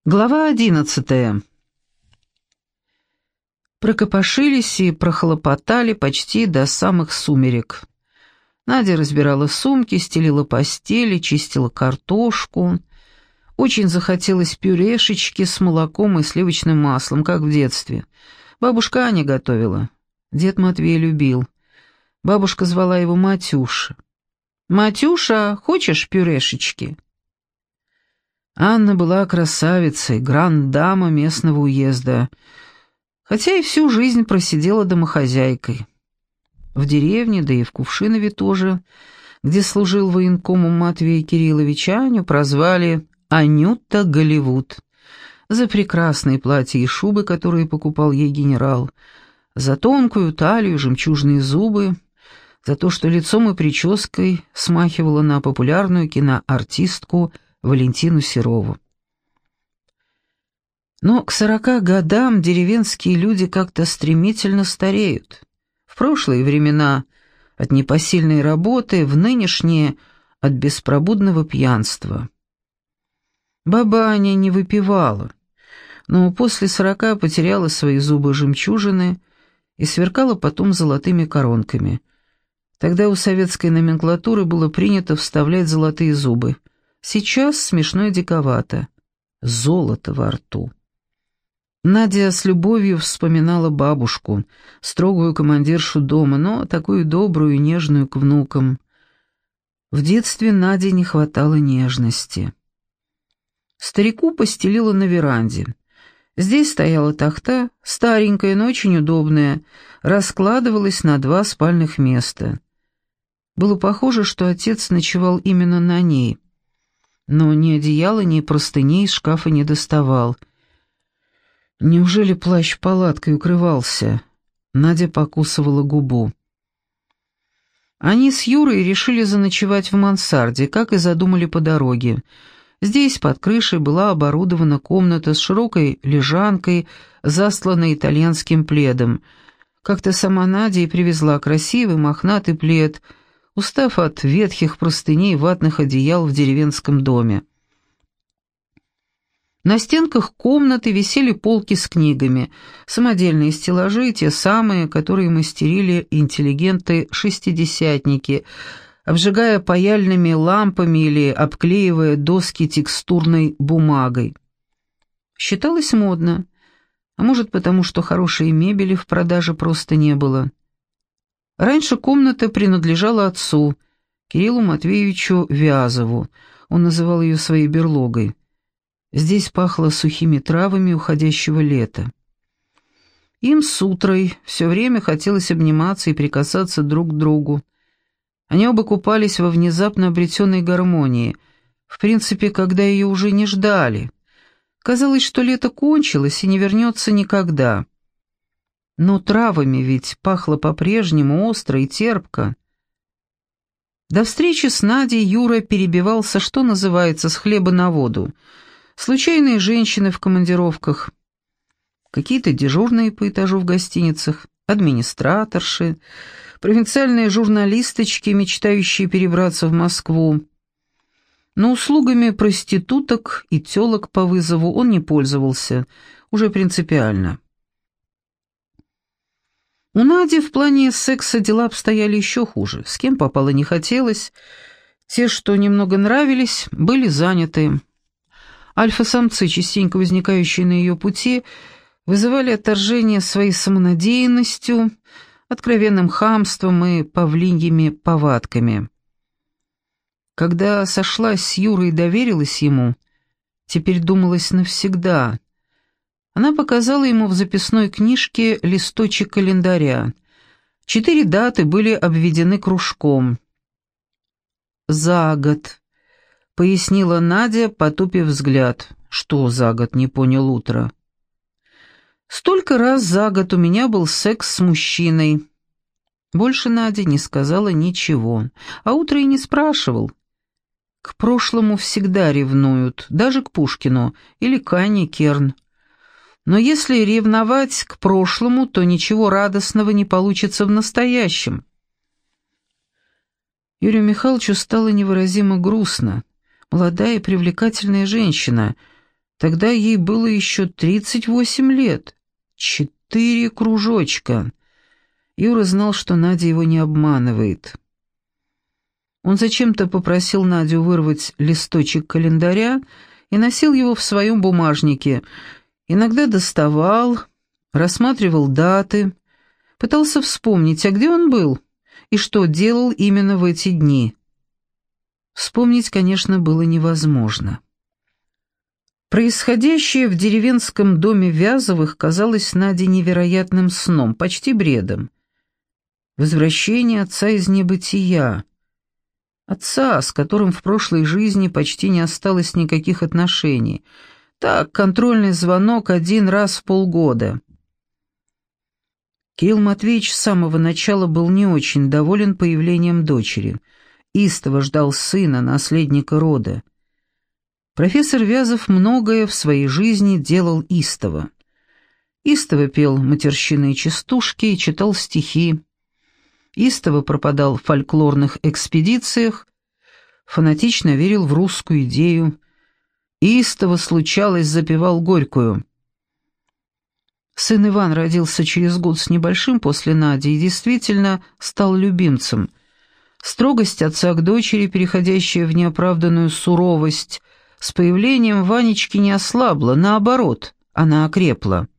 Глава 11. Прокопошились и прохлопотали почти до самых сумерек. Надя разбирала сумки, стелила постели, чистила картошку. Очень захотелось пюрешечки с молоком и сливочным маслом, как в детстве. Бабушка Аня готовила. Дед Матвей любил. Бабушка звала его Матюша. «Матюша, хочешь пюрешечки?» Анна была красавицей, гранд-дама местного уезда, хотя и всю жизнь просидела домохозяйкой. В деревне, да и в Кувшинове тоже, где служил военкомом Матвей Кириллович, Аню прозвали «Анюта Голливуд» за прекрасные платья и шубы, которые покупал ей генерал, за тонкую талию, жемчужные зубы, за то, что лицом и прической смахивала на популярную киноартистку Валентину Серову. Но к 40 годам деревенские люди как-то стремительно стареют. В прошлые времена от непосильной работы, в нынешние от беспробудного пьянства. Баба Аня не выпивала, но после 40 потеряла свои зубы-жемчужины и сверкала потом золотыми коронками. Тогда у советской номенклатуры было принято вставлять золотые зубы. Сейчас смешно и диковато. Золото во рту. Надя с любовью вспоминала бабушку, строгую командиршу дома, но такую добрую и нежную к внукам. В детстве Наде не хватало нежности. Старику постелила на веранде. Здесь стояла тахта, старенькая, но очень удобная, раскладывалась на 2 спальных места. Было похоже, что отец ночевал именно на ней. Но ни одеяла, ни простыней из шкафа не доставал. Неужели плащ палаткой укрывался? Надя покусывала губу. Они с Юрой решили заночевать в мансарде, как и задумали по дороге. Здесь под крышей была оборудована комната с широкой лежанкой, застланной итальянским пледом. Как-то сама Надя и привезла красивый мохнатый плед, устав от ветхих простыней и ватных одеял в деревенском доме. На стенках комнаты висели полки с книгами, самодельные стеллажи, те самые, которые мастерили интеллигенты-шестидесятники, обжигая паяльными лампами или обклеивая доски текстурной бумагой. Считалось модно, а может потому, что хорошей мебели в продаже просто не было. Раньше комната принадлежала отцу, Кириллу Матвеевичу Вязову, он называл ее своей берлогой. Здесь пахло сухими травами уходящего лета. Им с Утрой все время хотелось обниматься и прикасаться друг к другу. Они оба купались во внезапно обретенной гармонии, в принципе, когда ее уже не ждали. Казалось, что лето кончилось и не вернется никогда. Но травами ведь пахло по-прежнему остро и терпко. До встречи с Надей Юра перебивался, что называется, с хлеба на воду. Случайные женщины в командировках, какие-то дежурные по этажу в гостиницах, администраторши, провинциальные журналисточки, мечтающие перебраться в Москву. Но услугами проституток и тёлок по вызову он не пользовался, уже принципиально. У Нади в плане секса дела обстояли еще хуже. С кем попало не хотелось. Те, что немного нравились, были заняты. Альфа-самцы, частенько возникающие на ее пути, вызывали отторжение своей самонадеянностью, откровенным хамством и павлиньими повадками. Когда сошлась с Юрой и доверилась ему, теперь думалось навсегда. Она показала ему в записной книжке листочек календаря. 4 даты были обведены кружком. «За год», — пояснила Надя, потупив взгляд. «Что за год?» — не понял Утро. «Столько раз за год у меня был секс с мужчиной». Больше Надя не сказала ничего, а Утро и не спрашивал. К прошлому всегда ревнуют, даже к Пушкину или к Анне Керн. Но если ревновать к прошлому, то ничего радостного не получится в настоящем. Юрию Михайловичу стало невыразимо грустно. Молодая и привлекательная женщина, Тогда ей было еще 38 лет. 4 кружочка. Юра знал, что Надя его не обманывает. Он зачем-то попросил Надю вырвать листочек календаря и носил его в своем бумажнике. Иногда доставал, рассматривал даты, пытался вспомнить, а где он был и что делал именно в эти дни. Вспомнить, конечно, было невозможно. Происходящее в деревенском доме Вязовых казалось Наде невероятным сном, почти бредом. Возвращение отца из небытия. Отца, с которым в прошлой жизни почти не осталось никаких отношений. Так, контрольный звонок 1 раз в полгода. Кирилл Матвеевич с самого начала был не очень доволен появлением дочери. Истово ждал сына, наследника рода. Профессор Вязов многое в своей жизни делал истово. Истово пел матерщинные частушки и читал стихи. Истово пропадал в фольклорных экспедициях, фанатично верил в русскую идею. Истово, случалось, запевал Горькую. Сын Иван родился через год с небольшим после Нади и действительно стал любимцем. Строгость отца к дочери, переходящая в неоправданную суровость, с появлением Ванечки не ослабла, наоборот, она окрепла.